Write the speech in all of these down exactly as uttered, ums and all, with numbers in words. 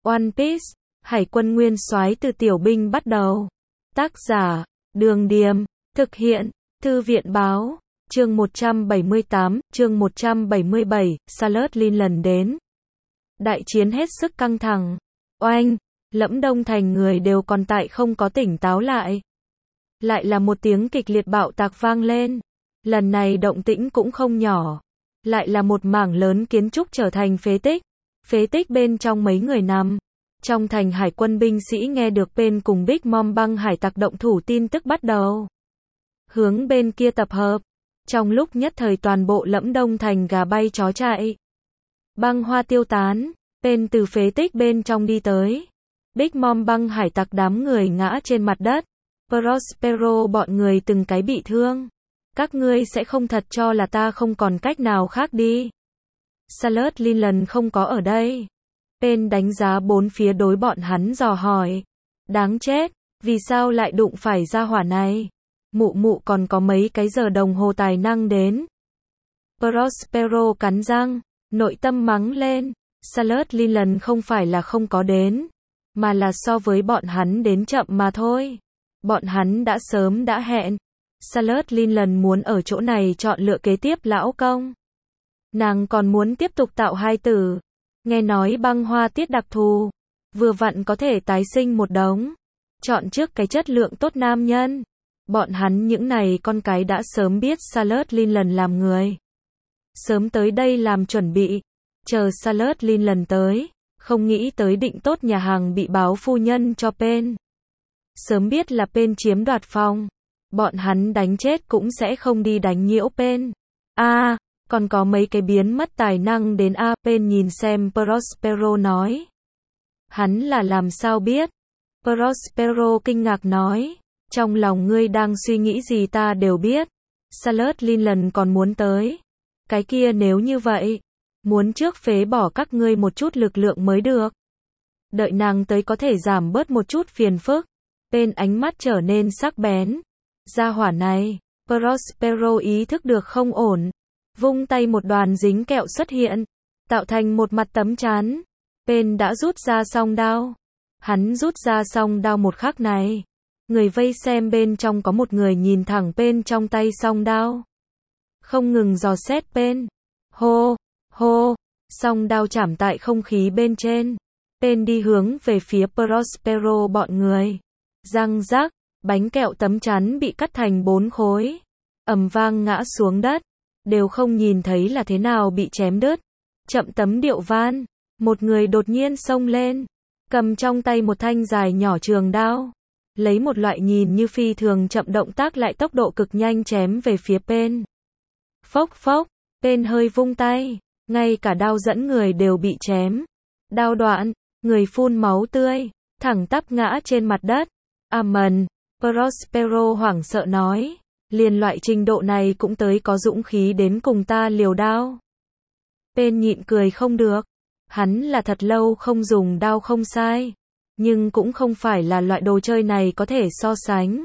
One Piece, Hải quân nguyên soái từ tiểu binh bắt đầu. Tác giả, Đường Điềm, thực hiện, Thư viện Báo, chương một trăm bảy mươi tám, chương một trăm bảy mươi bảy, Sailor lần đến. Đại chiến hết sức căng thẳng. Oanh, Lẫm Đông Thành người đều còn tại không có tỉnh táo lại. Lại là một tiếng kịch liệt bạo tạc vang lên. Lần này động tĩnh cũng không nhỏ. Lại là một mảng lớn kiến trúc trở thành phế tích. Phế tích bên trong mấy người nằm. Trong thành hải quân binh sĩ nghe được bên cùng Big Mom băng hải tặc động thủ tin tức bắt đầu hướng bên kia tập hợp. Trong lúc nhất thời toàn bộ Lẫm Đông Thành gà bay chó chạy. Băng hoa tiêu tán, bên từ phế tích bên trong đi tới. Big Mom băng hải tặc đám người ngã trên mặt đất. Prospero bọn người từng cái bị thương. Các ngươi sẽ không thật cho là ta không còn cách nào khác đi. Sailor lần không có ở đây. Bên đánh giá bốn phía đối bọn hắn dò hỏi. Đáng chết, vì sao lại đụng phải ra hỏa này? Mụ mụ còn có mấy cái giờ đồng hồ tài năng đến. Prospero cắn răng, nội tâm mắng lên. Sailor lần không phải là không có đến, mà là so với bọn hắn đến chậm mà thôi. Bọn hắn đã sớm đã hẹn. Sailor lần muốn ở chỗ này chọn lựa kế tiếp lão công. Nàng còn muốn tiếp tục tạo hai tử. Nghe nói băng hoa tiết đặc thù, vừa vặn có thể tái sinh một đống. Chọn trước cái chất lượng tốt nam nhân. Bọn hắn những này con cái đã sớm biết Sailor lần làm người. Sớm tới đây làm chuẩn bị. Chờ Sailor lần tới. Không nghĩ tới định tốt nhà hàng bị báo phu nhân cho Pen. Sớm biết là Pen chiếm đoạt phòng. Bọn hắn đánh chết cũng sẽ không đi đánh nhiễu Pen. A, à, còn có mấy cái biến mất tài năng đến A. Pen nhìn xem Prospero nói. Hắn là làm sao biết? Prospero kinh ngạc nói. Trong lòng ngươi đang suy nghĩ gì ta đều biết. Sailor lần còn muốn tới. Cái kia nếu như vậy, muốn trước phế bỏ các ngươi một chút lực lượng mới được. Đợi nàng tới có thể giảm bớt một chút phiền phức. Pen ánh mắt trở nên sắc bén. Gia hỏa này, Prospero ý thức được không ổn. Vung tay một đoàn dính kẹo xuất hiện, tạo thành một mặt tấm chắn. Pen đã rút ra song đao. Hắn rút ra song đao một khắc này. Người vây xem bên trong có một người nhìn thẳng Pen trong tay song đao. Không ngừng dò xét Pen. Hô, hô, song đao chạm tại không khí bên trên. Pen đi hướng về phía Prospero bọn người. Răng rắc, bánh kẹo tấm chắn bị cắt thành bốn khối. Ầm vang ngã xuống đất. Đều không nhìn thấy là thế nào bị chém đứt. Chậm tấm điệu van. Một người đột nhiên xông lên. Cầm trong tay một thanh dài nhỏ trường đao. Lấy một loại nhìn như phi thường chậm động tác lại tốc độ cực nhanh chém về phía Pen. Phốc phốc. Pen hơi vung tay. Ngay cả đao dẫn người đều bị chém. Đao đoạn. Người phun máu tươi. Thẳng tắp ngã trên mặt đất. Amen. Prospero hoảng sợ nói. Liền loại trình độ này cũng tới có dũng khí đến cùng ta liều đao. Pen nhịn cười không được. Hắn là thật lâu không dùng đao không sai. Nhưng cũng không phải là loại đồ chơi này có thể so sánh.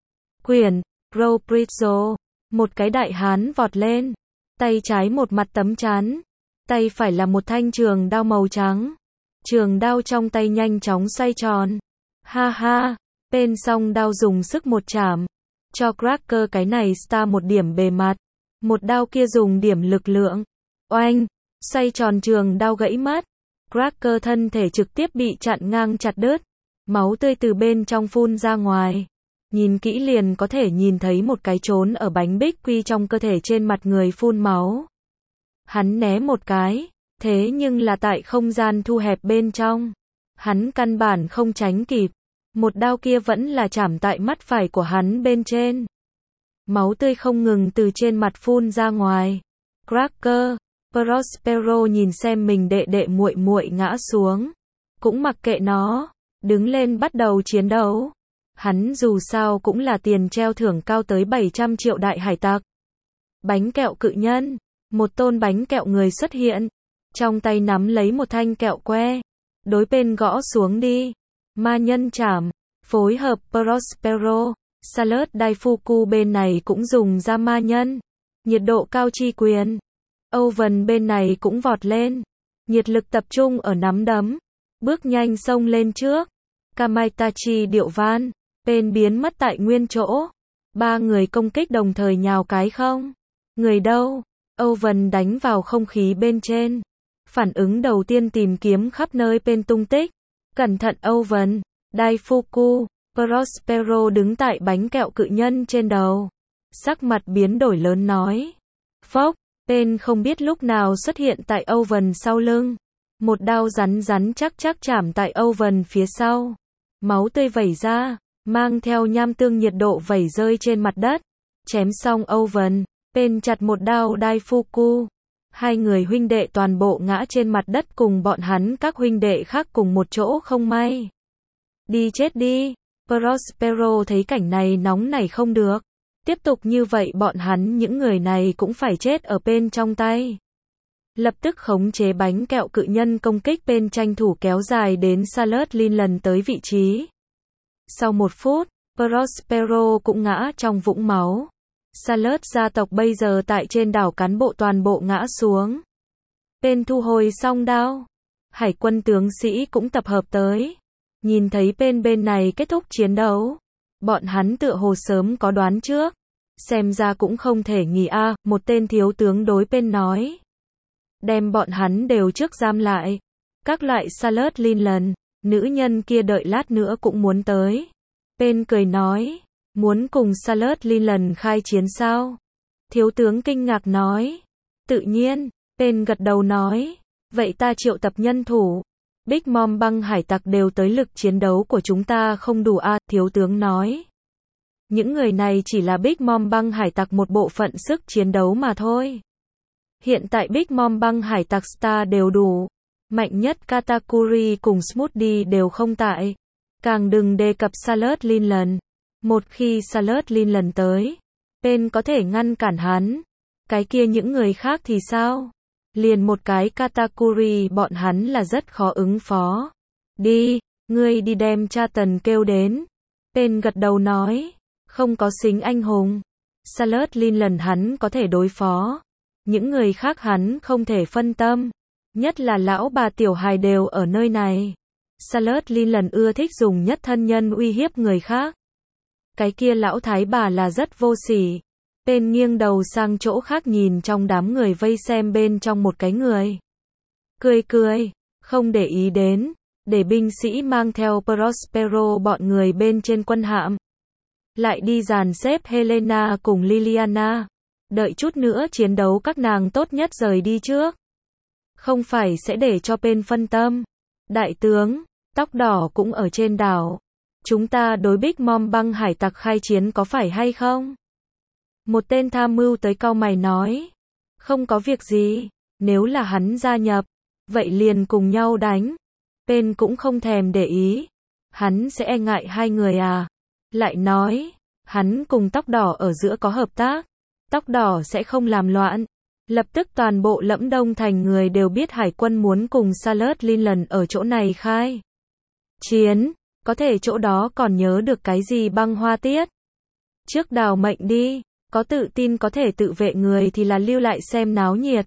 Quyền, Robrizzo. Một cái đại hán vọt lên. Tay trái một mặt tấm chắn. Tay phải là một thanh trường đao màu trắng. Trường đao trong tay nhanh chóng xoay tròn. Ha ha. Pen song đao dùng sức một chạm. Cho Cracker cái này star một điểm bề mặt. Một đao kia dùng điểm lực lượng. Oanh. Xoay tròn trường đao gãy mất. Cracker thân thể trực tiếp bị chặn ngang chặt đứt. Máu tươi từ bên trong phun ra ngoài. Nhìn kỹ liền có thể nhìn thấy một cái trốn ở bánh bích quy trong cơ thể trên mặt người phun máu. Hắn né một cái. Thế nhưng là tại không gian thu hẹp bên trong. Hắn căn bản không tránh kịp. Một đao kia vẫn là chạm tại mắt phải của hắn bên trên. Máu tươi không ngừng từ trên mặt phun ra ngoài. Cracker, Prospero nhìn xem mình đệ đệ muội muội ngã xuống. Cũng mặc kệ nó. Đứng lên bắt đầu chiến đấu. Hắn dù sao cũng là tiền treo thưởng cao tới bảy trăm triệu đại hải tặc. Bánh kẹo cự nhân. Một tôn bánh kẹo người xuất hiện. Trong tay nắm lấy một thanh kẹo que. Đối bên gõ xuống đi. Ma nhân chảm. Phối hợp Prospero. Sailor Daifuku bên này cũng dùng ra ma nhân. Nhiệt độ cao chi quyền. Owen bên này cũng vọt lên. Nhiệt lực tập trung ở nắm đấm. bước nhanh xông lên trước. Kamaitachi điệu van, Pain biến mất tại nguyên chỗ. Ba người công kích đồng thời nhào cái không. Người đâu? Owen đánh vào không khí bên trên. Phản ứng đầu tiên tìm kiếm khắp nơi Pain tung tích. Cẩn thận Owen, Daifuku, Prospero đứng tại bánh kẹo cự nhân trên đầu. Sắc mặt biến đổi lớn nói. Phốc, Pain không biết lúc nào xuất hiện tại Owen sau lưng. Một đao rắn rắn chắc chắc chạm tại Owen phía sau. Máu tươi vẩy ra, mang theo nham tương nhiệt độ vẩy rơi trên mặt đất. Chém xong Owen, Pain chặt một đao Daifuku. Hai người huynh đệ toàn bộ ngã trên mặt đất cùng bọn hắn các huynh đệ khác cùng một chỗ không may. Đi chết đi. Prospero thấy cảnh này nóng nảy không được. Tiếp tục như vậy bọn hắn những người này cũng phải chết ở Pain trong tay. Lập tức khống chế bánh kẹo cự nhân công kích Pain tranh thủ kéo dài đến Salad Lincoln tới vị trí. Sau một phút, Prospero cũng ngã trong vũng máu. Salad gia tộc bây giờ tại trên đảo cán bộ toàn bộ ngã xuống. Pain thu hồi xong đao. Hải quân tướng sĩ cũng tập hợp tới. Nhìn thấy Pain bên này kết thúc chiến đấu. Bọn hắn tựa hồ sớm có đoán trước. Xem ra cũng không thể nghỉ a, à, một tên thiếu tướng đối Pain nói. Đem bọn hắn đều trước giam lại. Các loại Salad Lincoln, nữ nhân kia đợi lát nữa cũng muốn tới. Pain cười nói. Muốn cùng Salad Lincoln khai chiến sao? Thiếu tướng kinh ngạc nói. Tự nhiên, Pain gật đầu nói. Vậy ta triệu tập nhân thủ. Big Mom băng hải tặc đều tới, lực chiến đấu của chúng ta không đủ a, à, thiếu tướng nói. Những người này chỉ là Big Mom băng hải tặc một bộ phận sức chiến đấu mà thôi. Hiện tại Big Mom băng hải tặc Star đều đủ. Mạnh nhất Katakuri cùng Smoothie đều không tại. Càng đừng đề cập Salad Lincoln. Một khi Salad Lincoln tới, Pain có thể ngăn cản hắn. Cái kia những người khác thì sao? Liền một cái Katakuri bọn hắn là rất khó ứng phó. Đi, ngươi đi đem cha tần kêu đến. Pain gật đầu nói. Không có xính anh hùng. Salad Lincoln hắn có thể đối phó. Những người khác hắn không thể phân tâm. Nhất là lão bà tiểu hài đều ở nơi này. Salad Lincoln ưa thích dùng nhất thân nhân uy hiếp người khác. Cái kia lão thái bà là rất vô sỉ. Pain nghiêng đầu sang chỗ khác nhìn trong đám người vây xem bên trong một cái người. Cười cười, không để ý đến, để binh sĩ mang theo Prospero bọn người bên trên quân hạm. Lại đi dàn xếp Helena cùng Liliana. Đợi chút nữa chiến đấu các nàng tốt nhất rời đi trước. Không phải sẽ để cho Pain phân tâm. Đại tướng, tóc đỏ cũng ở trên đảo. Chúng ta đối Big Mom băng hải tặc khai chiến có phải hay không? Một tên tham mưu tới cau mày nói. Không có việc gì, nếu là hắn gia nhập, vậy liền cùng nhau đánh. Pain cũng không thèm để ý. Hắn sẽ e ngại hai người à? Lại nói, hắn cùng tóc đỏ ở giữa có hợp tác. Tóc đỏ sẽ không làm loạn. Lập tức toàn bộ Lẫm Đông thành người đều biết hải quân muốn cùng Salad Lincoln ở chỗ này khai chiến. Có thể chỗ đó còn nhớ được cái gì băng hoa tiết. Trước đào mệnh đi. Có tự tin có thể tự vệ người thì là lưu lại xem náo nhiệt.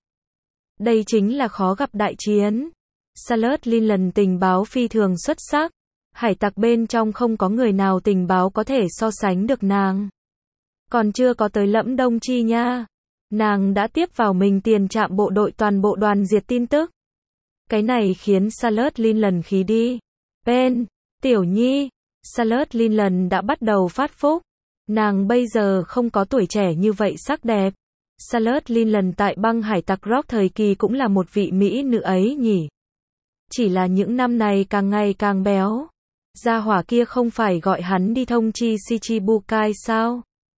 Đây chính là khó gặp đại chiến. Salad Lincoln tình báo phi thường xuất sắc. Hải tặc bên trong không có người nào tình báo có thể so sánh được nàng. Còn chưa có tới Lẫm Đông chi nha. Nàng đã tiếp vào mình tiền trạm bộ đội toàn bộ đoàn diệt tin tức. Cái này khiến Salad Lincoln khí đi. Pain, tiểu nhi. Salad Lincoln đã bắt đầu phát phúc. Nàng bây giờ không có tuổi trẻ như vậy sắc đẹp. Salad Lincoln tại băng hải tặc rock thời kỳ cũng là một vị mỹ nữ ấy nhỉ. Chỉ là những năm này càng ngày càng béo. Gia hỏa kia không phải gọi hắn đi thông chi Shichibukai sao?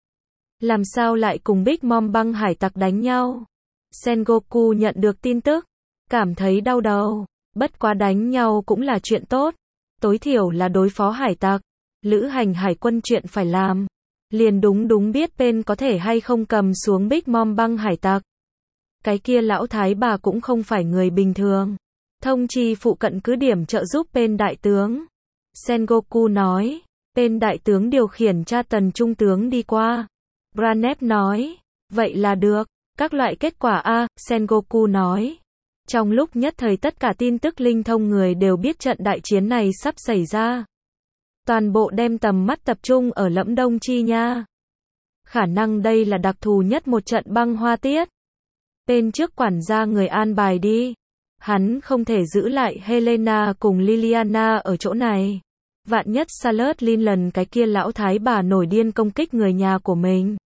Làm sao lại cùng Big Mom băng hải tặc đánh nhau? Sengoku nhận được tin tức, cảm thấy đau đầu. Bất quá đánh nhau cũng là chuyện tốt. Tối thiểu là đối phó hải tặc. Lữ hành hải quân chuyện phải làm. Liền đúng đúng biết Pain có thể hay không cầm xuống Big Mom băng hải tặc. Cái kia lão thái bà cũng không phải người bình thường. Thông chi phụ cận cứ điểm trợ giúp Pain đại tướng. Sengoku nói. Pain đại tướng điều khiển cha tần trung tướng đi qua. Branep nói. Vậy là được. Các loại kết quả a, Sengoku nói. Trong lúc nhất thời tất cả tin tức linh thông người đều biết trận đại chiến này sắp xảy ra. Toàn bộ đem tầm mắt tập trung ở Lẫm Đông Chi Nha. Khả năng đây là đặc thù nhất một trận băng hoa tiết. Bên trước quản gia người an bài đi. Hắn không thể giữ lại Helena cùng Liliana ở chỗ này. Vạn nhất Charlotte Linland cái kia lão thái bà nổi điên công kích người nhà của mình.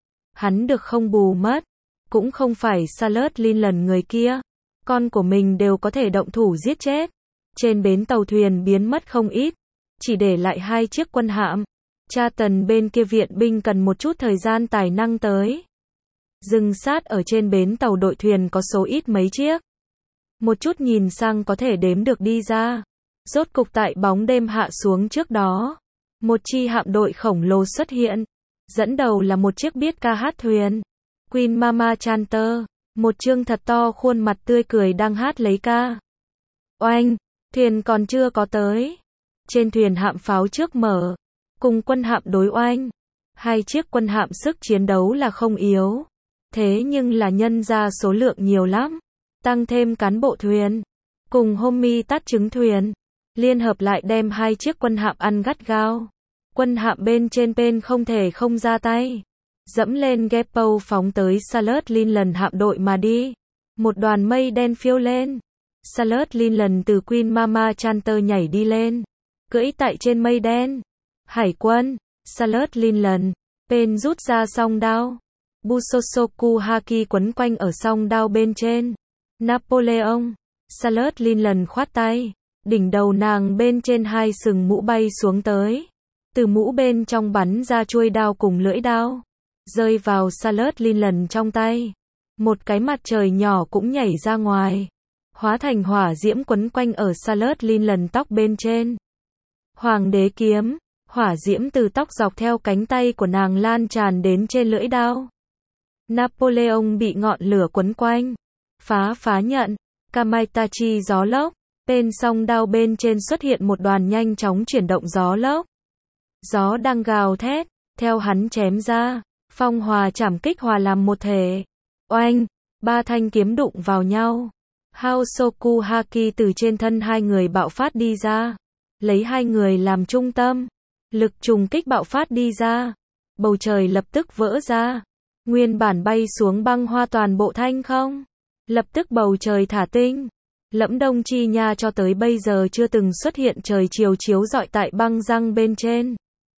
Hắn được không bù mất. Cũng không phải Charlotte Linland người kia. Con của mình đều có thể động thủ giết chết. Trên bến tàu thuyền biến mất không ít. Chỉ để lại hai chiếc quân hạm. Cha Tần bên kia viện binh cần một chút thời gian tài năng tới. Dừng sát ở trên bến tàu đội thuyền có số ít mấy chiếc. Một chút nhìn sang có thể đếm được đi ra. Rốt cục tại bóng đêm hạ xuống trước đó. Một chi hạm đội khổng lồ xuất hiện. Dẫn đầu là một chiếc biết ca hát thuyền. Queen Mama Chanter. Một trương thật to khuôn mặt tươi cười đang hát lấy ca. Oanh, thuyền còn chưa có tới. Trên thuyền hạm pháo trước mở. Cùng quân hạm đối oanh. Hai chiếc quân hạm sức chiến đấu là không yếu. Thế nhưng là nhân ra số lượng nhiều lắm. Tăng thêm cán bộ thuyền. Cùng Homie tát trứng thuyền. Liên hợp lại đem hai chiếc quân hạm ăn gắt gao. Quân hạm bên trên bên không thể không ra tay. Dẫm lên Gepo phóng tới Charlotte Linland hạm đội mà đi. Một đoàn mây đen phiêu lên. Charlotte Linland từ Queen Mama Chanter nhảy đi lên. Cưỡi tại trên mây đen. Hải quân. Charlotte Linland. Pen rút ra song đao. Busosoku Haki quấn quanh ở song đao bên trên. Napoleon. Charlotte Linland khoát tay. Đỉnh đầu nàng bên trên hai sừng mũ bay xuống tới. Từ mũ bên trong bắn ra chuôi đao cùng lưỡi đao. Rơi vào Charlotte Linland trong tay. Một cái mặt trời nhỏ cũng nhảy ra ngoài. Hóa thành hỏa diễm quấn quanh ở Charlotte Linland tóc bên trên. Hoàng đế kiếm. Hỏa diễm từ tóc dọc theo cánh tay của nàng lan tràn đến trên lưỡi đao. Napoleon bị ngọn lửa quấn quanh. Phá phá nhận. Kamaitachi gió lốc. Bên song đao bên trên xuất hiện một đoàn nhanh chóng chuyển động gió lốc. Gió đang gào thét. Theo hắn chém ra. Phong hòa chảm kích hòa làm một thể. Oanh. Ba thanh kiếm đụng vào nhau. Hosoku Haki từ trên thân hai người bạo phát đi ra. Lấy hai người làm trung tâm. Lực trùng kích bạo phát đi ra. Bầu trời lập tức vỡ ra. Nguyên bản bay xuống băng hoa toàn bộ thanh không. Lập tức bầu trời thả tinh. Lẫm Đông Chi Nha cho tới bây giờ chưa từng xuất hiện trời chiều chiếu rọi tại băng răng bên trên.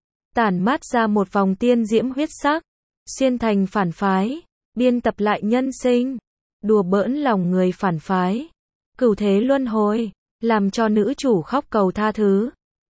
Tản mát ra một vòng tiên diễm huyết sắc. Xuyên thành phản phái. Biên tập lại nhân sinh. Đùa bỡn lòng người phản phái. Cửu thế luân hồi. Làm cho nữ chủ khóc cầu tha thứ.